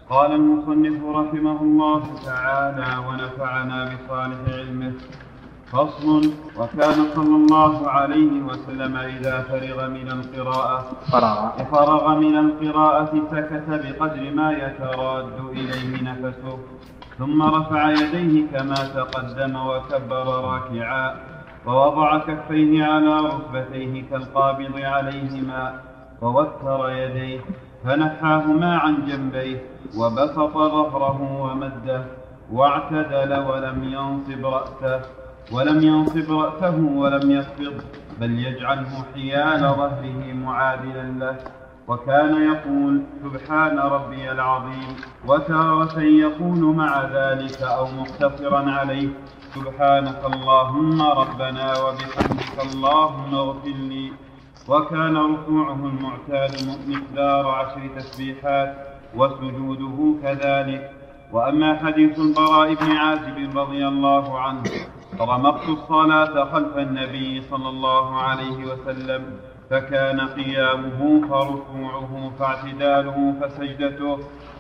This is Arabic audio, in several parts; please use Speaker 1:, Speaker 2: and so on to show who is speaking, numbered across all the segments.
Speaker 1: قال المصنف رحمه الله تعالى ونفعنا بصالح علمه. فصل. وكان صلى الله عليه وسلم إذا فرغ من القراءة سكت بقدر ما يتراد إليه نفسه، ثم رفع يديه كما تقدم وكبر راكعا، ووضع كفيه على ركبتيه كالقابض عليهما، ووتر يديه فنحاهما عن جنبيه، وبسط ظهره ومده، واعتدل ولم ينصب رأسه ولم يخفض، بل يجعله حيال ظهره معادلا له. وكان يقول سبحان ربي العظيم، وتارة يقول مع ذلك أو مقتصرا عليه سبحانك اللهم ربنا وبحمدك اللهم اغفر لي. وكان ركوعه المعتاد مقدار 10 تسبيحات، وسجوده كذلك. وأما حديث البراء بن عازب رضي الله عنه: رمقت الصلاة خلف النبي صلى الله عليه وسلم، فكان قيامه فركوعه فاعتداله فسجدته،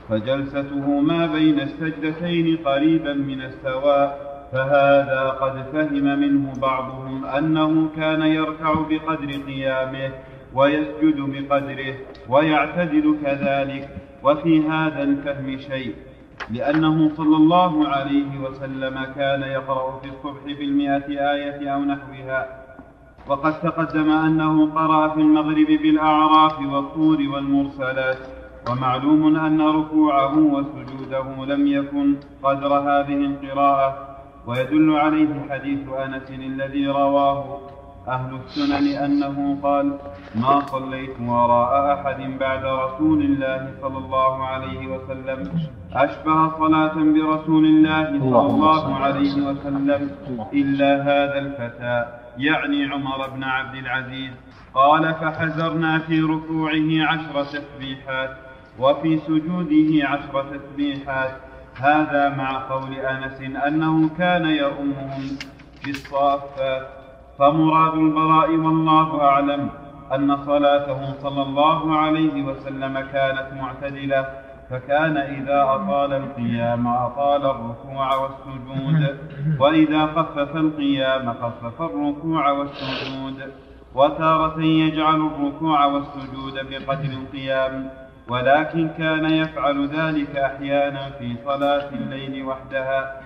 Speaker 1: فجلسته ما بين السجدتين قريبا من السواء. فهذا قد فهم منه بعضهم أنه كان يركع بقدر قيامه، ويسجد بقدره، ويعتدل كذلك. وفي هذا الفهم شيء، لأنه صلى الله عليه وسلم كان يقرأ في الصبح ب100 آية أو نحوها، وقد تقدم أنه قرأ في المغرب بالأعراف والطور والمرسلات. ومعلوم أن ركوعه وسجوده لم يكن قدر هذه القراءة. ويدل عليه حديث أنس الذي رواه أهل السنن أنه قال: ما صليت وراء أحد بعد رسول الله صلى الله عليه وسلم أشبه صلاة برسول الله صلى الله عليه وسلم إلا هذا الفتى، يعني عمر بن عبد العزيز. قال: فحزرنا في ركوعه 10 تسبيحات، وفي سجوده 10 تسبيحات. هذا مع قول أنس أنه كان يؤمهم في الصافات. فمراد البراء والله أعلم أن صلاته صلى الله عليه وسلم كانت معتدلة، فكان إذا أطال القيام أطال الركوع والسجود، وإذا خفف القيام خفف الركوع والسجود. وتارة يجعل الركوع والسجود بقدر القيام، ولكن كان يفعل ذلك أحيانا في صلاة الليل وحدها،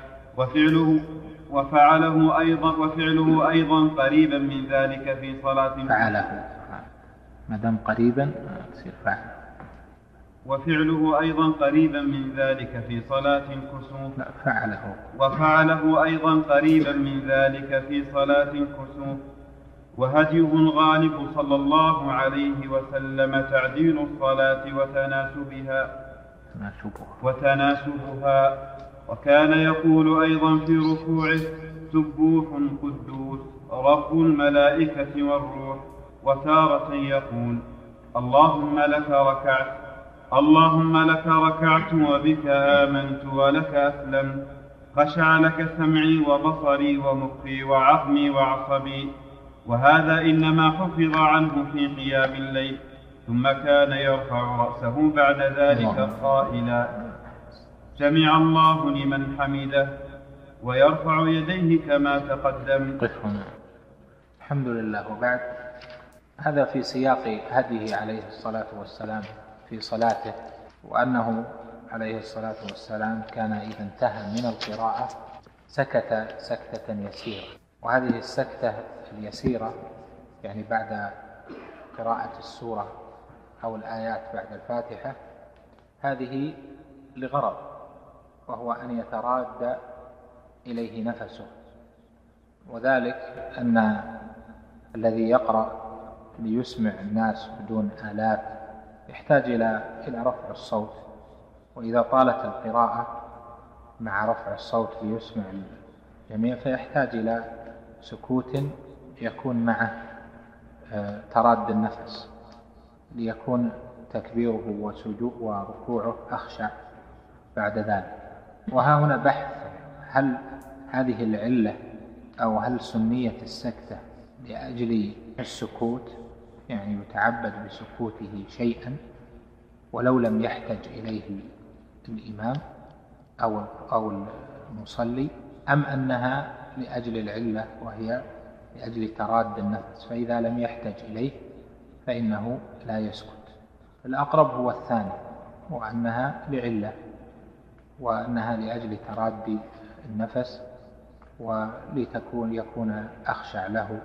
Speaker 1: وفعله أيضا قريبا من ذلك في صلاة
Speaker 2: ما دام قريبا تصير فعل.
Speaker 1: وفعله أيضا قريبا من ذلك في صلاة الكسوف.
Speaker 2: وفعله
Speaker 1: أيضا قريبا من ذلك في صلاة الكسوف. وهديه الغالب صلى الله عليه وسلم تعديل الصلاة وتناسبها. وكان يقول أيضا في ركوعه: سبوح قدوس رب الملائكة والروح. وتارة يقول: اللهم لك ركعت وبك آمنت ولك أسلمت، خشع لك سمعي وبصري ومخي وعظمي وعصبي. وهذا إنما حفظ عنه في قيام الليل. ثم كان يرفع رأسه بعد ذلك قائلا: سمع الله لمن حمده، ويرفع يديه كما تقدم.
Speaker 2: الحمد لله. وبعد، هذا في سياق هديه عليه الصلاة والسلام في صلاته، وأنه عليه الصلاة والسلام كان إذا انتهى من القراءة سكت سكتة يسيرة. وهذه السكتة اليسيرة يعني بعد قراءة السورة أو الآيات بعد الفاتحة، هذه لغرض، وهو أن يتراد إليه نفسه. وذلك أن الذي يقرأ ليسمع الناس بدون آلات يحتاج إلى رفع الصوت، وإذا طالت القراءة مع رفع الصوت ليسمع الجميع فيحتاج إلى سكوت يكون معه تراد النفس، ليكون تكبيره وسجوده وركوعه أخشع بعد ذلك. وها هنا بحث: هل هذه العلة أو هل سميت السكتة لأجل السكوت، يعني يتعبد بسكوته شيئا ولو لم يحتج إليه الإمام أو المصلي، أم أنها لأجل العلة وهي لأجل تراد النفس، فإذا لم يحتج إليه فإنه لا يسكت. الأقرب هو الثاني، وأنها لعلة، وأنها لأجل تراد النفس يكون أخشع له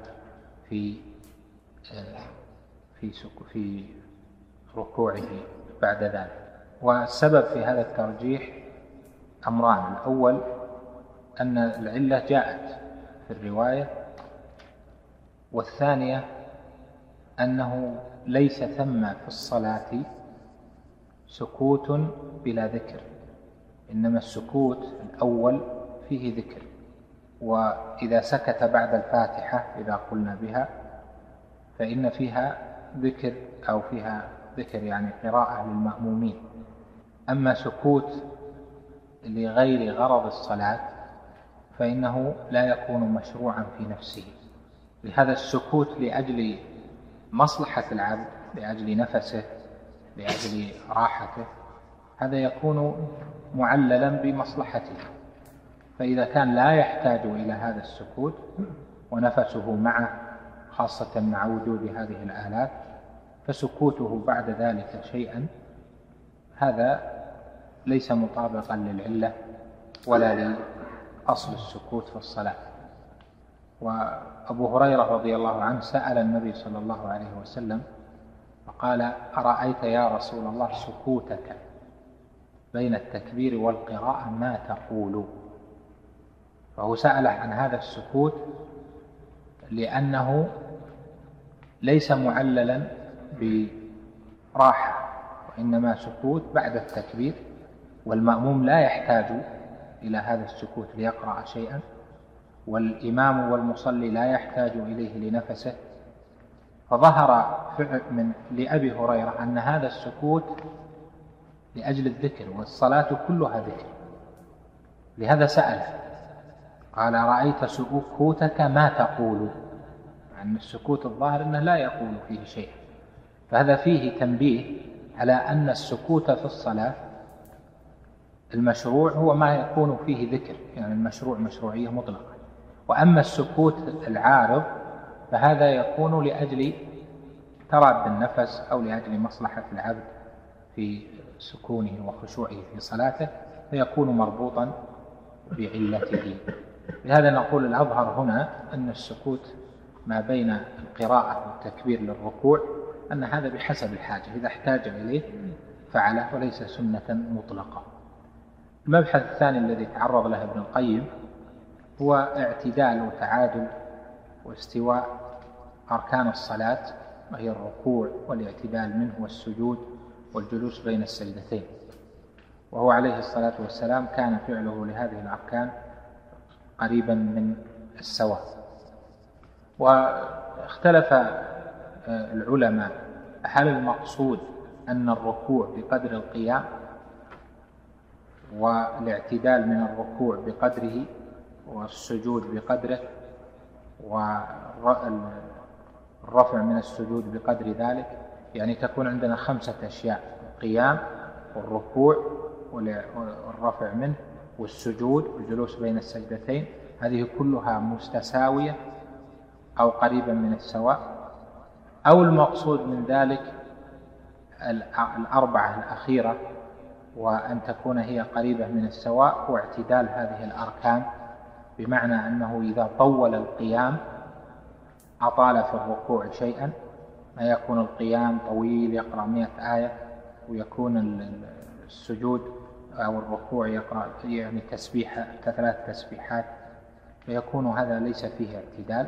Speaker 2: في ركوعه بعد ذلك. والسبب في هذا الترجيح أمران: الأول أن العلة جاءت في الرواية، والثانية أنه ليس ثم في الصلاة سكوت بلا ذكر، إنما السكوت الأول فيه ذكر، وإذا سكت بعد الفاتحة إذا قلنا بها فإن فيها ذكر، أو فيها ذكر يعني قراءة للمأمومين. أما سكوت لغير غرض الصلاة فإنه لا يكون مشروعا في نفسه. لهذا السكوت لأجل مصلحة العبد، لأجل نفسه، لأجل راحته، هذا يكون معللا بمصلحته. فإذا كان لا يحتاج إلى هذا السكوت ونفسه معه، خاصة مع وجود هذه الآلات، فسكوته بعد ذلك شيئا هذا ليس مطابقا للعلة ولا لأصل السكوت في الصلاة. وأبو هريرة رضي الله عنه سأل النبي صلى الله عليه وسلم فقال: أرأيت يا رسول الله سكوتك بين التكبير والقراءة ما تقول؟ فهو سأله عن هذا السكوت لأنه ليس معللا براحة، وإنما سكوت بعد التكبير، والمأموم لا يحتاج إلى هذا السكوت ليقرأ شيئا، والإمام والمصلي لا يحتاج إليه لنفسه. فظهر لأبي هريرة أن هذا السكوت لأجل الذكر، والصلاة كلها ذكر. لهذا سأله قال: رأيت سكوتك ما تقول؟ يعني السكوت الظاهر أنه لا يقول فيه شيء. فهذا فيه تنبيه على أن السكوت في الصلاة المشروع هو ما يكون فيه ذكر، يعني المشروع مشروعية مطلقة. وأما السكوت العارض فهذا يكون لأجل تراد النفس أو لأجل مصلحة العبد في سكونه وخشوعه في صلاته، فيكون مربوطا بعلته. لهذا نقول الأظهر هنا أن السكوت ما بين القراءة والتكبير للركوع أن هذا بحسب الحاجة، إذا احتاج إليه فعله، وليس سنة مطلقة. المبحث الثاني الذي تعرض له ابن القيم هو اعتدال وتعادل واستواء أركان الصلاة، وهي الركوع والاعتدال منه والسجود والجلوس بين السجدتين. وهو عليه الصلاة والسلام كان فعله لهذه الأركان قريبا من السواء. واختلف العلماء هل المقصود أن الركوع بقدر القيام، والاعتدال من الركوع بقدره، والسجود بقدره، والرفع من السجود بقدر ذلك، يعني تكون عندنا 5 أشياء: القيام والركوع والرفع منه والسجود والجلوس بين السجدتين، هذه كلها متساوية أو قريبا من السواء، أو المقصود من ذلك 4 الأخيرة، وأن تكون هي قريبة من السواء، واعتدال هذه الأركان، بمعنى أنه إذا طول القيام أطال في الركوع شيئا، ما يكون القيام طويل يقرأ 100 آية، ويكون السجود أو الركوع يقرأ يعني 3 تسبيحات، فيكون هذا ليس فيه اعتدال.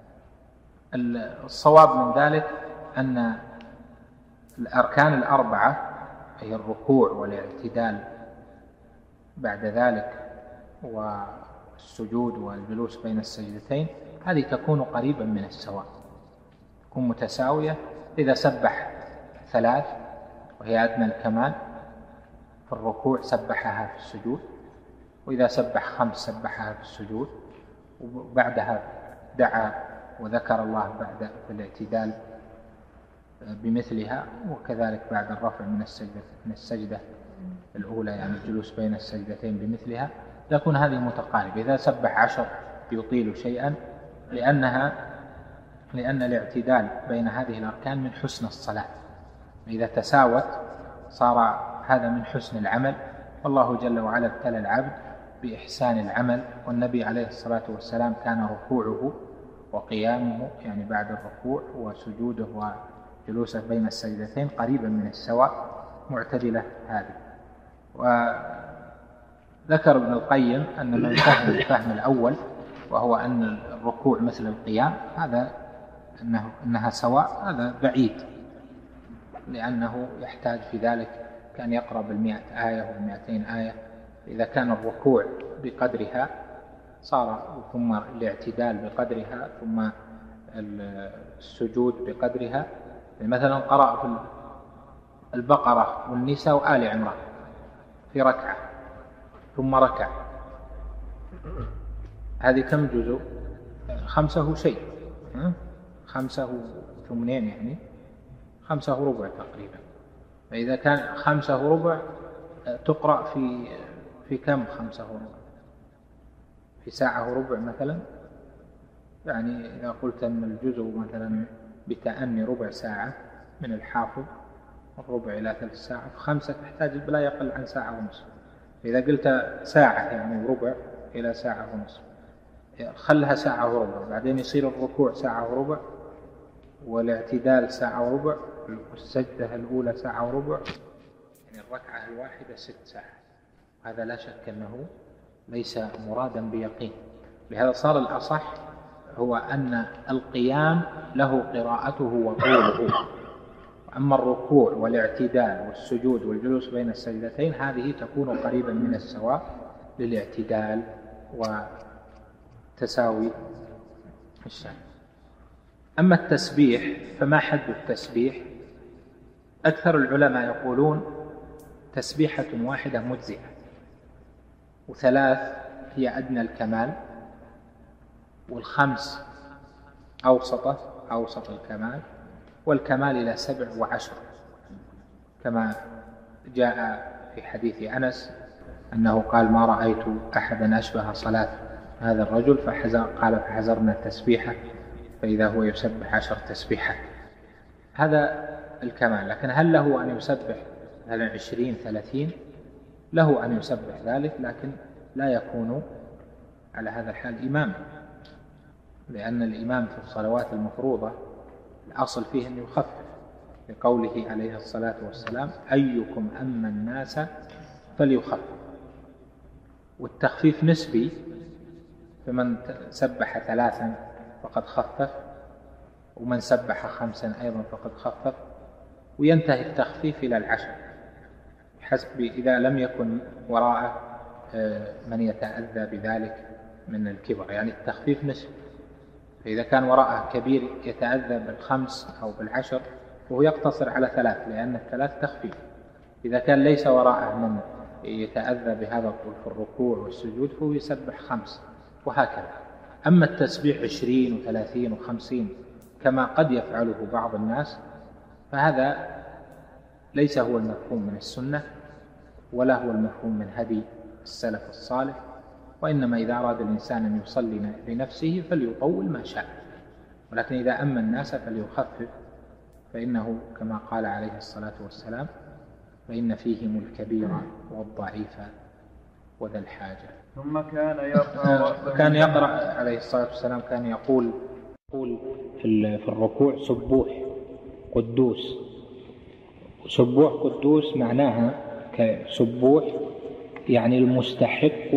Speaker 2: الصواب من ذلك أن الأركان 4 هي الركوع والاعتدال بعد ذلك والسجود والجلوس بين السجدتين، هذه تكون قريبا من السواء، تكون متساوية. إذا سبح 3 وهي أدنى الكمال في الركوع سبحها في السجود، وإذا سبح 5 سبحها في السجود، وبعدها دعا وذكر الله بعد في الاعتدال بمثلها، وكذلك بعد الرفع من السجدة الأولى يعني الجلوس بين السجدتين بمثلها، تكون هذه متقاربة. إذا سبح 10 يطيل شيئا، لأن الاعتدال بين هذه الأركان من حسن الصلاة، إذا تساوت صار هذا من حسن العمل. والله جل وعلا ابتلى العبد بإحسان العمل، والنبي عليه الصلاة والسلام كان ركوعه وقيامه يعني بعد الركوع وسجوده وجلوسه بين السجدتين قريبا من السواء، معتدلة هذه. وذكر ابن القيم أن من فهم الفهم الأول، وهو أن الركوع مثل القيام، هذا أنها سواء، هذا بعيد، لأنه يحتاج في ذلك كان يقرأ 100 آية و200 آية. إذا كان الركوع بقدرها صار، ثم الاعتدال بقدرها، ثم السجود بقدرها. مثلا قرأ في البقرة والنساء وآل عمران في ركعة ثم ركع، هذه كم جزء؟ 5 شيء، 5 ثمنين، يعني 5 ربع تقريبا. فإذا كان 5 ربع تقرأ في كم 5 ربع؟ في ساعة ربع مثلا. يعني إذا قلت أن الجزء مثلا بتأني ربع ساعة من الحافظ، الربع إلى 3 ساعة، ف5 تحتاج بلا يقل عن 1.5 ساعة. إذا قلت ساعة يعني ربع إلى 1.5 ساعة، خلها 1.5 ساعة، بعدين يصير الركوع 1.5 ساعة، والاعتدال 1.5 ساعة، والسجدة الأولى 1.5 ساعة، يعني الركعة الواحدة 6 ساعات. هذا لا شك أنه ليس مرادا بيقين. لهذا صار الأصح هو أن القيام له قراءته وطوله، أما الركوع والاعتدال والسجود والجلوس بين السجدتين هذه تكون قريبا من السواء للاعتدال وتساوي الشأن. أما التسبيح فما حد التسبيح؟ أكثر العلماء يقولون تسبيحة واحدة مجزئة، و3 هي أدنى الكمال، وال5 أوسط الكمال، والكمال إلى 7 و10، كما جاء في حديث أنس أنه قال: ما رأيت أحدا أشبه صلاة هذا الرجل، قال: فحزرنا التسبيحة فإذا هو يسبح 10 تسبيحات. هذا الكمال. لكن هل له أن يسبح 20 30؟ له أن يسبح ذلك، لكن لا يكون على هذا الحال إماما، لأن الإمام في الصلوات المفروضة الأصل فيه أن يخفف، لقوله عليه الصلاة والسلام: أيكم أما الناس فليخفف. والتخفيف نسبي، فمن سبح 3 فقد خفف، ومن سبح 5 أيضا فقد خفف، وينتهي التخفيف إلى 10 حسب إذا لم يكن وراءه من يتأذى بذلك من الكبر، يعني التخفيف نسبي. فإذا كان وراءه كبير يتأذى بال5 أو بال10 وهو يقتصر على 3، لأن 3 تخفيف. إذا كان ليس وراءه من يتأذى بهذا الطول في الركوع والسجود فهو يسبح 5، وهكذا. أما التسبيح 20 و30 و50 كما قد يفعله بعض الناس، فهذا ليس هو المفهوم من السنة، ولا هو المفهوم من هدي السلف الصالح. وإنما إذا أراد الإنسان أن يصلي لنفسه فليطول ما شاء، ولكن إذا أما الناس فليخفف، فإنه كما قال عليه الصلاة والسلام: فإن فيهم الكبير والضعيف وذا الحاجة.
Speaker 1: ثم كان
Speaker 2: يقرأ عليه الصلاة والسلام، كان يقول في الركوع: سبوح قدوس. سبوح قدوس معناها سبوح يعني المستحق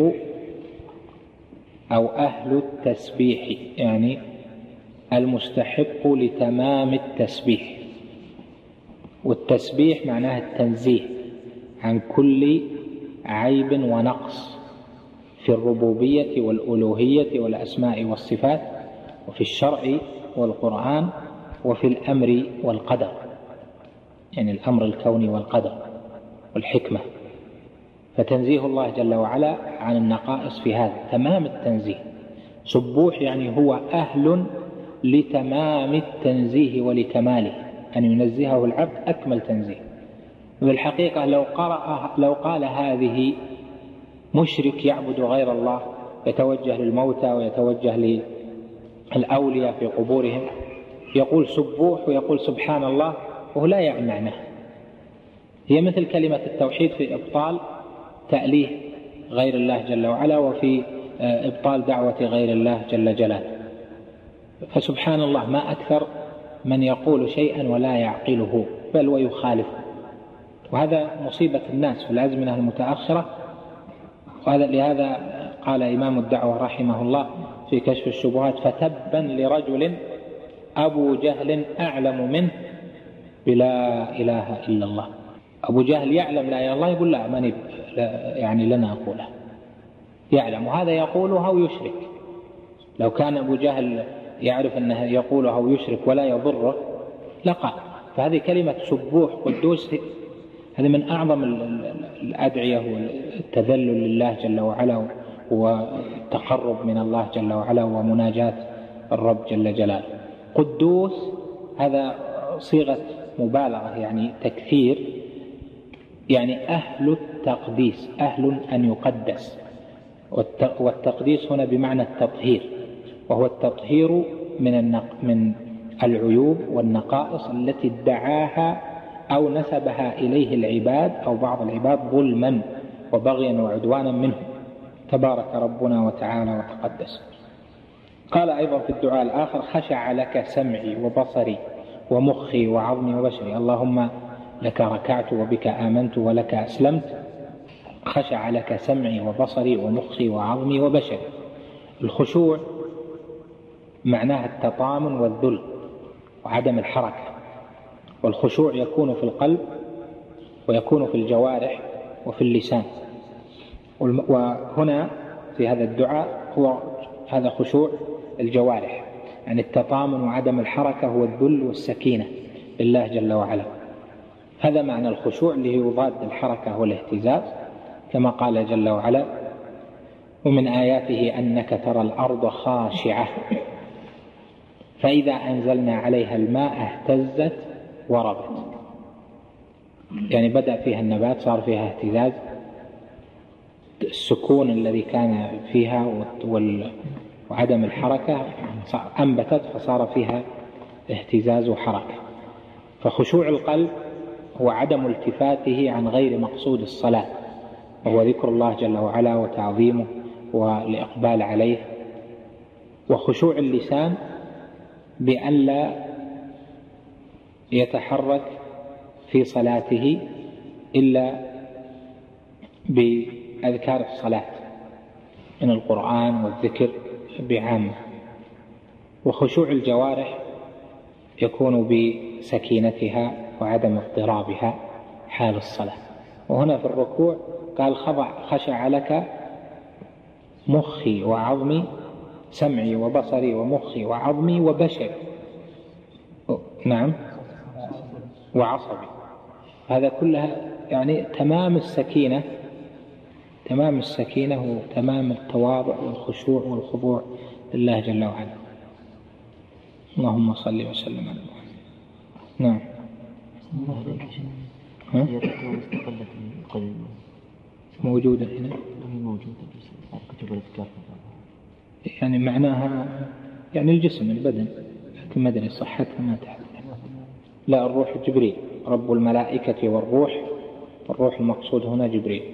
Speaker 2: أو أهل التسبيح، يعني المستحق لتمام التسبيح. والتسبيح معناها التنزيه عن كل عيب ونقص في الربوبية والألوهية والأسماء والصفات، وفي الشرع والقرآن، وفي الأمر والقدر، يعني الأمر الكوني والقدر والحكمة. فتنزيه الله جل وعلا عن النقائص في هذا تمام التنزيه. سبوح يعني هو أهل لتمام التنزيه ولكماله، أن ينزهه العبد أكمل تنزيه. بالحقيقة لو قال هذه مشرك يعبد غير الله، يتوجه للموتى ويتوجه للأولياء في قبورهم، يقول سبوح ويقول سبحان الله وهو لا يعي معناه. هي مثل كلمة التوحيد في إبطال تأليه غير الله جل وعلا، وفي إبطال دعوة غير الله جل جلاله. فسبحان الله ما أكثر من يقول شيئا ولا يعقله بل ويخالفه، وهذا مصيبة الناس في الأزمنة المتأخرة. لهذا قال إمام الدعوة رحمه الله في كشف الشبهات: فتبا لرجل أبو جهل أعلم منه بلا إله إلا الله. أبو جهل يعلم لا إله إلا الله، يقول لا من يعني لنا أقولها، يعلم، وهذا يقولها ويشرك. لو كان أبو جهل يعرف أنه يقولها ويشرك ولا يضره لقال. فهذه كلمة سبوح قدوس هذه من أعظم الأدعية والتذلل لله جل وعلا والتقرب من الله جل وعلا ومناجاة الرب جل جلاله. قدوس هذا صيغة مبالغة، يعني تكثير، يعني أهل التقديس، أهل أن يقدس. والتقديس هنا بمعنى التطهير، وهو التطهير من العيوب والنقائص التي ادعاها أو نسبها إليه العباد أو بعض العباد ظلما وبغيا وعدوانا منه، تبارك ربنا وتعالى وتقدس. قال أيضا في الدعاء الآخر: خشع لك سمعي وبصري ومخي وعظمي وبشري، اللهم لك ركعت وبك آمنت ولك أسلمت. خشع لك سمعي وبصري ومخي وعظمي وبشري. الخشوع معناها التطامن والذل وعدم الحركة، والخشوع يكون في القلب ويكون في الجوارح وفي اللسان. وهنا في هذا الدعاء هو هذا خشوع الجوارح، يعني التطامن وعدم الحركة هو الذل والسكينة لله جل وعلا. هذا معنى الخشوع اللي يضاد الحركة والاهتزاز، كما قال جل وعلا: ومن آياته أنك ترى الأرض خاشعة فإذا أنزلنا عليها الماء اهتزت وربت. يعني بدأ فيها النبات، صار فيها اهتزاز، السكون الذي كان فيها وعدم الحركة أنبتت فصار فيها اهتزاز وحركة. فخشوع القلب هو عدم التفاته عن غير مقصود الصلاة، وهو ذكر الله جل وعلا وتعظيمه والإقبال عليه. وخشوع اللسان بأن لا يتحرك في صلاته إلا بأذكار الصلاة من القرآن والذكر بعامة. وخشوع الجوارح يكون بسكينتها وعدم اضطرابها حال الصلاة. وهنا في الركوع قال: خشع لك مخي وعظمي، سمعي وبصري ومخي وعظمي وبشري، نعم، وعصبي. هذا كلها يعني تمام السكينة، تمام السكينة وتمام التواضع والخشوع والخضوع لله جل وعلا. اللهم صل وسلم على محمد. نعم. موجودة هنا، يعني معناها يعني الجسم البدن، لكن ما أدري صحتها ما تحدث. لا، الروح جبريل، رب الملائكة والروح، الروح المقصود هنا جبريل.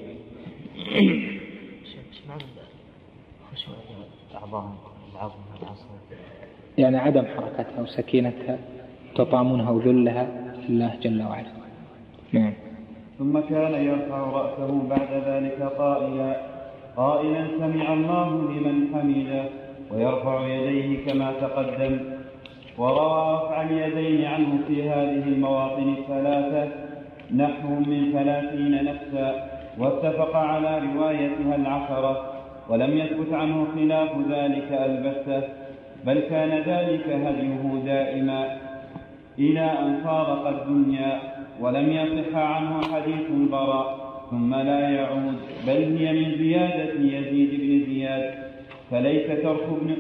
Speaker 2: يعني عدم حركتها وسكينتها، تطامنها وذلها لله جل وعلا. نعم.
Speaker 1: ثم كان يرفع رأسه بعد ذلك قائلا سمع الله لمن حمده، ويرفع يديه كما تقدم. وروى رفع اليدين عنه في هذه المواطن الثلاثة نحو من 30 نفسا، واتفق على روايتها 10، ولم يثبت عنه خلاف ذلك البتة، بل كان ذلك هديه دائما إلى أن فارق الدنيا. ولم يصح عنه حديث البراء ثم لا يعود، بل هي من زيادة يزيد بن زياد.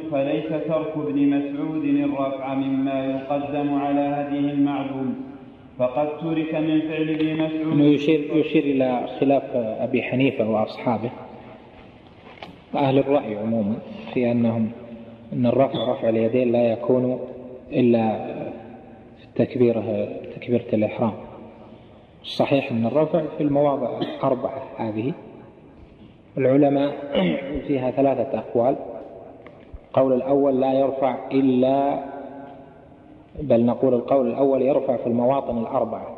Speaker 1: فليس ترك ابن مسعود الرفع مما يقدم على هديه المعلوم، فقد ترك من فعل ابن مسعود.
Speaker 2: يشير إلى خلاف أبي حنيفة وأصحابه أهل الرأي عموما في أن رفع اليدين لا يكون إلا في تكبيرة الإحرام. الصحيح أن الرفع في المواضع الأربعة هذه. العلماء فيها 3 أقوال. القول الأول لا يرفع إلا، بل نقول القول الأول يرفع في المواطن الأربعة: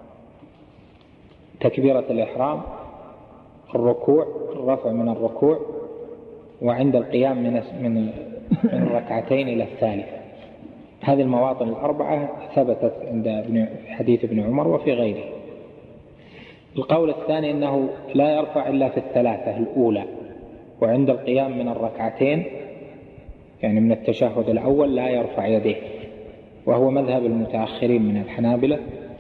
Speaker 2: تكبيرة الإحرام، الركوع، الرفع من الركوع، وعند القيام من الركعتين إلى الثالثة. هذه المواطن الأربعة ثبتت عند حديث ابن عمر وفي غيره. القول الثاني أنه لا يرفع إلا في 3 الأولى، وعند القيام من الركعتين يعني من التشهد الأول لا يرفع يديه، وهو مذهب المتأخرين من الحنابلة،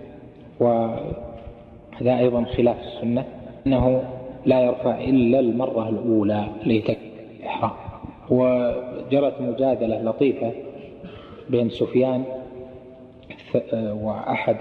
Speaker 2: وهذا أيضا خلاف السنة، أنه لا يرفع إلا المرة الأولى لتكبيرة الإحرام. وجرت مجادلة لطيفة بين سفيان وأحد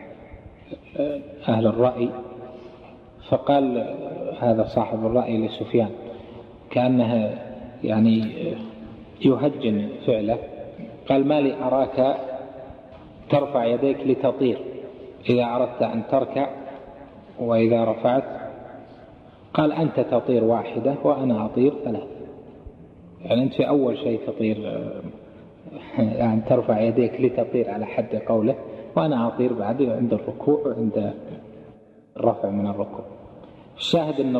Speaker 2: أهل الرأي، فقال هذا صاحب الرأي لسفيان كأنه يعني يهجن فعله، قال: ما لي أراك ترفع يديك لتطير إذا أردت أن تركع، وإذا رفعت قال أنت تطير واحدة وأنا أطير 3. يعني أنت في أول شيء تطير، يعني ترفع يديك لتطير على حد قوله، وأنا أطير بعد عند الركوع وعند الرفع من الركوع. الشاهد أن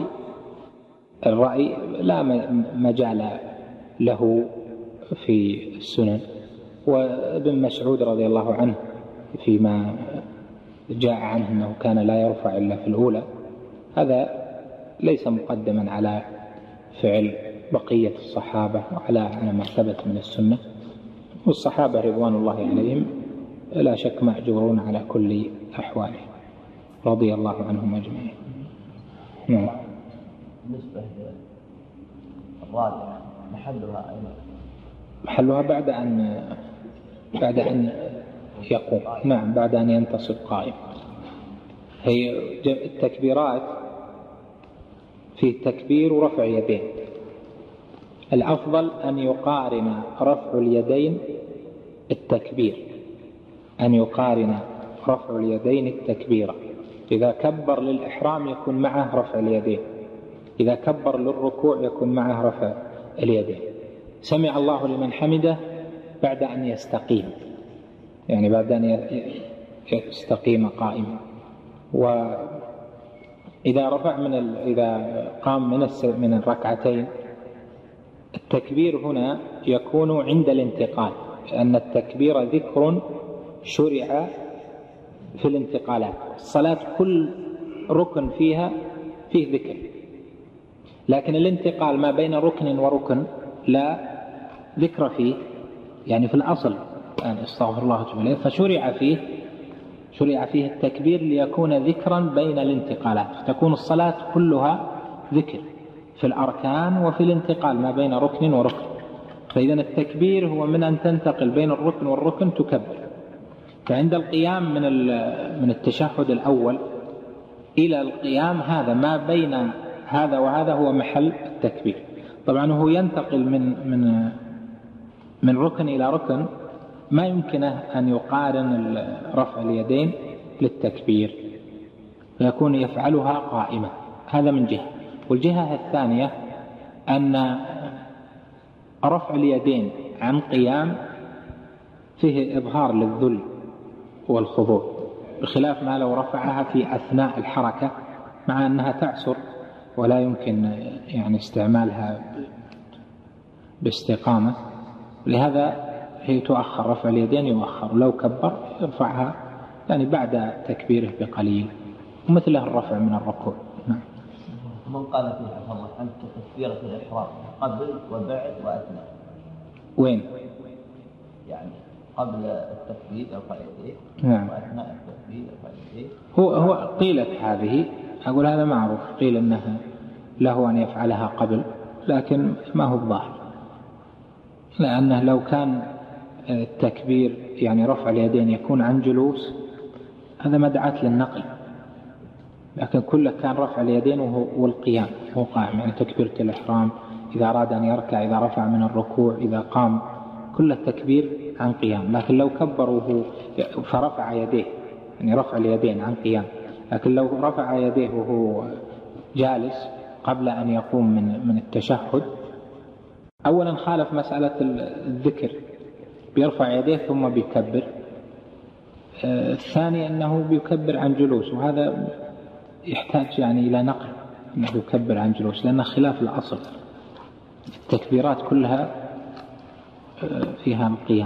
Speaker 2: الرأي لا مجال له في السنن. وابن مسعود رضي الله عنه فيما جاء عنه أنه كان لا يرفع إلا في الأولى، هذا ليس مقدما على فعل بقية الصحابة وعلى ما ثبت من السنة. والصحابة رضوان الله عليهم لا شك مأجورون على كل أحواله رضي الله عنهم أجمعين.
Speaker 3: بالنسبة للراجع
Speaker 2: محلها بعد أن يقوم. نعم، بعد أن ينتصب قائم. هي التكبيرات في تكبير ورفع يدين. الأفضل أن يقارن رفع اليدين التكبير، التكبير. إذا كبر للإحرام يكون معه رفع اليدين، إذا كبر للركوع يكون معه رفع اليدين. سمع الله لمن حمده بعد أن يستقيم، يعني بعد أن يستقيم قائما. وإذا إذا قام من الركعتين، التكبير هنا يكون عند الانتقال، لأن التكبير ذكر شرع في الانتقالات. الصلاة كل ركن فيها فيه ذكر، لكن الانتقال ما بين ركن وركن لا ذكر فيه، يعني في الأصل يعني استغفر الله تعالى، فشرع فيه التكبير ليكون ذكرا بين الانتقالات، فتكون الصلاة كلها ذكر في الأركان وفي الانتقال ما بين ركن وركن. فإذا التكبير هو من أن تنتقل بين الركن والركن تكبر. فعند القيام من التشهد الأول إلى القيام، هذا ما بين هذا وهذا هو محل التكبير. طبعا هو ينتقل من ركن إلى ركن، ما يمكنه أن يقارن رفع اليدين للتكبير، فيكون يفعلها قائمة. هذا من جهة. والجهة الثانية أن رفع اليدين عن قيام فيه إظهار للذل والخضوع، بخلاف ما لو رفعها في أثناء الحركة، مع أنها تعسر ولا يمكن يعني استعمالها باستقامة. لهذا هي تؤخر، رفع اليدين يؤخر، لو كبر يرفعها يعني بعد تكبيره بقليل، ومثله الرفع من الركوع.
Speaker 3: من قال فيها الله أنت تكبيرة الإحرام قبل وبعد وأثناء؟
Speaker 2: وين؟
Speaker 3: يعني قبل التكبير يرفع يديه،
Speaker 2: نعم،
Speaker 3: وأثناء التكبير يرفع يديه.
Speaker 2: هو قيلت هذه، أقول هذا معروف، قيل أنها له أن يفعلها قبل، لكن ما هو الظاهر، لأنه لو كان التكبير يعني رفع اليدين يكون عن جلوس هذا مدعاة للنقل، لكن كله كان رفع اليدين والقيام هو قائم، يعني تكبيرة الإحرام إذا أراد أن يركع، إذا رفع من الركوع، إذا قام، كل التكبير عن قيام. لكن لو كبره فرفع يديه، يعني رفع اليدين عن قيام، لكن لو رفع يديه وهو جالس قبل أن يقوم من التشهد، أولا خالف مسألة الذكر، بيرفع يديه ثم بيكبر. الثاني أنه بيكبر عن جلوس، وهذا يحتاج يعني إلى نقل أنه يكبر عن جلوس، لأنه خلاف الأصل، التكبيرات كلها فيها القيام.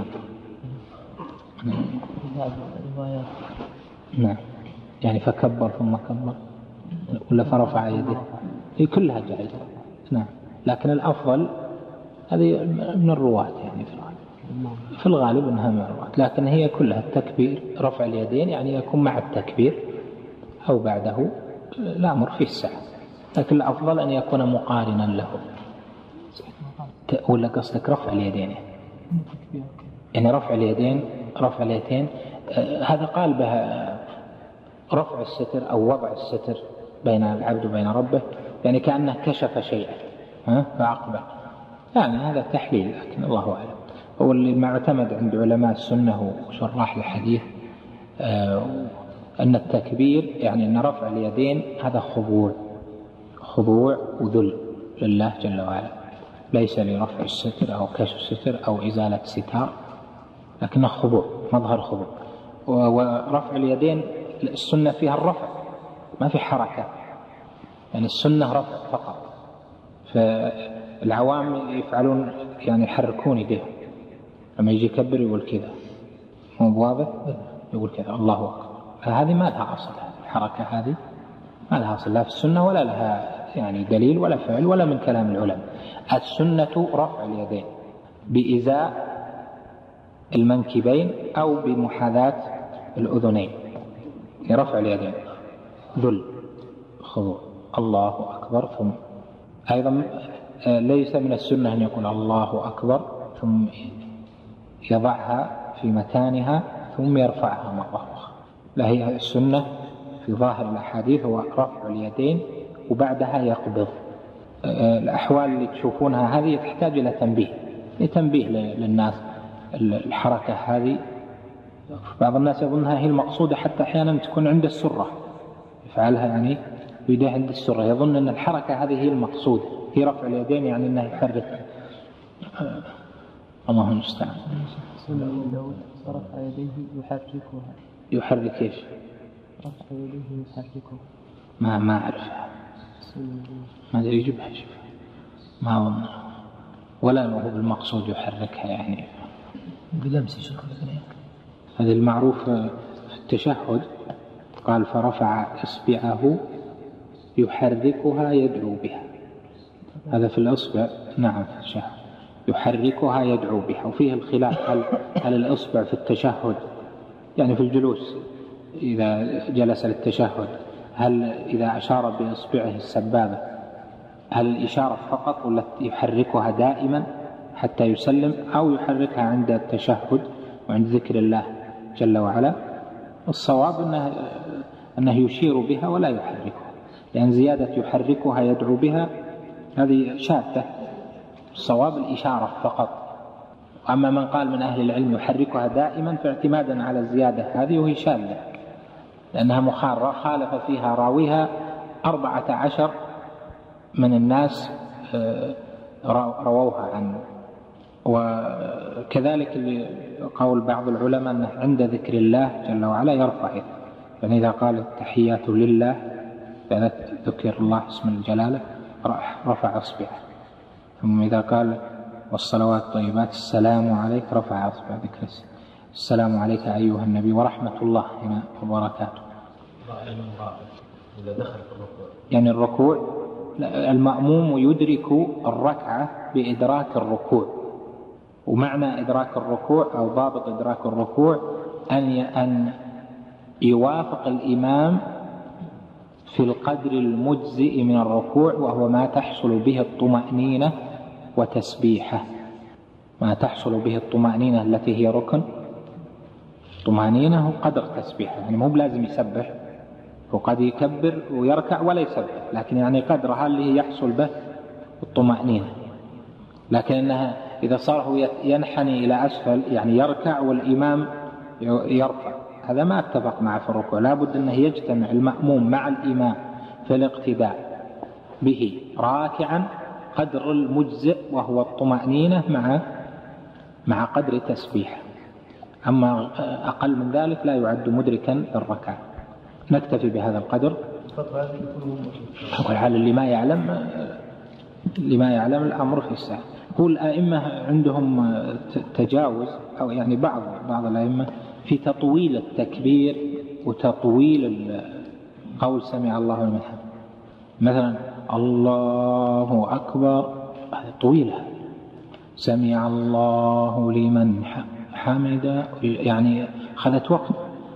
Speaker 2: نعم، يعني فكبر ثم كبر ولا فرفع يديه، هي كلها جائزة. نعم، لكن الأفضل هذه من الرواة، يعني في الغالب أنها من الرواة، لكن هي كلها التكبير رفع اليدين، يعني يكون مع التكبير أو بعده، لا أمر فيه السعة، لكن الأفضل أن يكون مقارنا له. ولا قصدك رفع اليدين؟ يعني رفع اليدين هذا قال بها رفع الستر أو وضع الستر بين العبد وبين ربه، يعني كأنه كشف شيئا فأقبل، يعني هذا تحليل، لكن الله أعلم. هو اللي معتمد عند علماء السنة وشراح الحديث أن التكبير يعني أن رفع اليدين هذا خضوع وذل لله جل وعلا، ليس لرفع الستر أو كشف الستر أو إزالة ستار، لكنه خضوع، مظهر خضوع. ورفع اليدين السنة فيها الرفع، ما في حركة، يعني السنة رفع فقط. فالعوام يفعلون يعني يحركون يديهم، لما يجي يكبر يقول كذا، مو واضح، يقول كذا الله أكبر. فهذه ما لها أصل، الحركة هذه ما لها أصل، لا في السنة ولا لها يعني دليل ولا فعل ولا من كلام العلماء. السنة رفع اليدين بإزاء المنكبين أو بمحاذاة الأذنين، رفع اليدين ذل خضوع الله أكبر. ثم أيضا ليس من السنة أن يقول الله أكبر ثم يضعها في مكانها ثم يرفعها مرة أخرى، لا، هي السنة في ظاهر الأحاديث هو رفع اليدين وبعدها يقبض. الأحوال اللي تشوفونها هذه تحتاج إلى تنبيه للناس. الحركة هذه بعض الناس يظنها هي المقصودة، حتى أحيانا تكون عند السرة يفعلها، يعني بيديه عند السرة، يظن أن الحركة هذه هي المقصودة، هي رفع اليدين يعني أنه يحرك. الله المستعان.
Speaker 4: رفع يديه يحركها،
Speaker 2: يحرك إيش؟
Speaker 4: رفع يديه يحركها،
Speaker 2: ما أعرف، ما أدري يجيبها، ما أظن، ولا هو بالمقصود يحركها يعني
Speaker 4: بلمس شيخ.
Speaker 2: هذا المعروف في التشهد، قال فرفع إصبعه يحركها يدعو بها، هذا في الإصبع. نعم، في التشهد يحركها يدعو بها. وفيه الخلاف هل الإصبع في التشهد يعني في الجلوس إذا جلس للتشهد، هل إذا أشار بإصبعه السبابة هل الإشارة فقط ولا يحركها دائما حتى يسلم، أو يحركها عند التشهد وعند ذكر الله جل وعلا؟ الصواب أنه يشير بها ولا يحركها، لأن زيادة يحركها يدعو بها هذه شاذة، الصواب الإشارة فقط. أما من قال من أهل العلم يحركها دائما فاعتمادا على الزيادة هذه، وهي شاذة لأنها مخارة، خالف فيها راويها 14 من الناس رووها عنه. وكذلك قول بعض العلماء أنه عند ذكر الله جل وعلا يرفع، يعني إذا قال التحيات لله إذا ذكر الله اسم الجلالة رفع أصبعه، ثم إذا قال والصلوات الطيبات السلام عليك رفع أصبع ذكر السلام عليك أيها النبي ورحمة الله هنا وبركاته. يعني الركوع المأموم يدرك الركعة بإدراك الركوع، ومعنى إدراك الركوع أو ضابط إدراك الركوع أن يوافق الإمام في القدر المجزئ من الركوع، وهو ما تحصل به الطمأنينة وتسبيحه، ما تحصل به الطمأنينة التي هي ركن الطمأنينة قدر تسبيحه، يعني مو بلازم يسبح، وقد يكبر ويركع ولا يسبح، لكن يعني قدرها اللي يحصل به الطمأنينة. لكنها إذا صار هو ينحني إلى أسفل يعني يركع والإمام يرفع، هذا ما اتفق معه في الركوع. لا بد أنه يجتمع المأموم مع الإمام في الاقتداء به راكعا قدر المجزئ وهو الطمأنينة مع قدر تسبيح، أما أقل من ذلك لا يعد مدركا للركعة. نكتفي بهذا القدر. وعلى اللي ما يعلم الأمر في الساعة. هو الأئمة عندهم تجاوز، أو يعني بعض الأئمة في تطويل التكبير وتطويل قول سمع الله لمن حمده. مثلا الله أكبر هذه طويلة، سمع الله لمن حمده يعني أخذت وقت.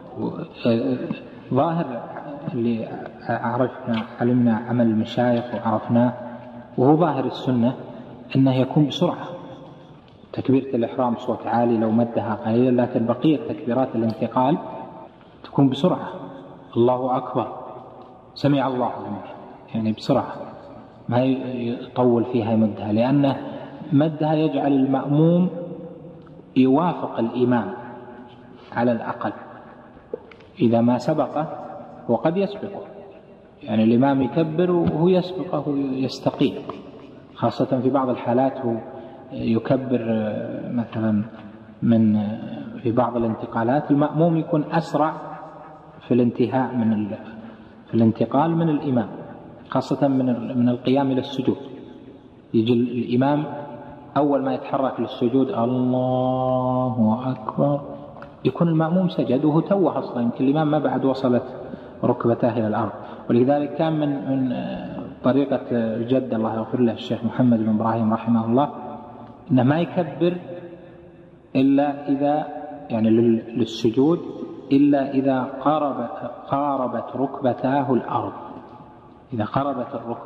Speaker 2: ظاهر اللي علمنا عمل المشايخ وعرفناه، وهو ظاهر السنة أنه يكون بسرعة. تكبيرة الإحرام صوت عالي لو مدها قليلا، لكن بقية تكبيرات الانتقال تكون بسرعة. الله أكبر، سمع الله لمن حمده، يعني بسرعة، ما يطول فيها مدها، لأنه مدها يجعل المأموم يوافق الإمام على الأقل إذا ما سبقه، وقد يسبقه، يعني الإمام يكبر وهو يسبقه يستقيم، خاصة في بعض الحالات هو يكبر مثلا في بعض الانتقالات المأموم يكون أسرع في الانتهاء في الانتقال من الإمام، خاصة من القيام إلى السجود. يجي الإمام أول ما يتحرك للسجود الله أكبر، يكون المأموم سجد وهو توه أصلا، يمكن الإمام ما بعد وصلت ركبتاه إلى الأرض. ولذلك كان من طريقة الجد الله يغفر له الشيخ محمد بن إبراهيم رحمه الله إنه ما يكبر إلا إذا يعني للسجود إلا إذا قاربت ركبتاه الأرض. إذا قربت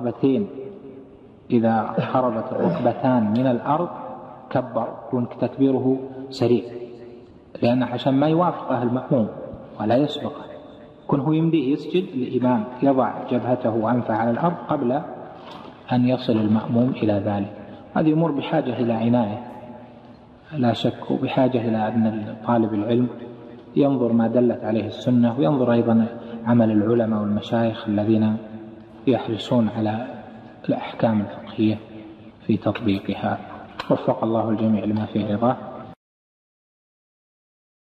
Speaker 2: الركبتان من الأرض كبر، يكون تكبيره سريع، لأنه عشان ما يوافقه المأموم ولا يسبقه، يكون هو يمديه يسجد، الإمام يضع جبهته وأنفه على الأرض قبل أن يصل المأموم إلى ذلك. هذه أمور بحاجة إلى عناية لا شك، وبحاجة إلى أن طالب العلم ينظر ما دلت عليه السنة، وينظر أيضا عمل العلماء والمشايخ الذين يحرصون على الأحكام الفقهية في تطبيقها. وفق الله الجميع لما فيه رضاه.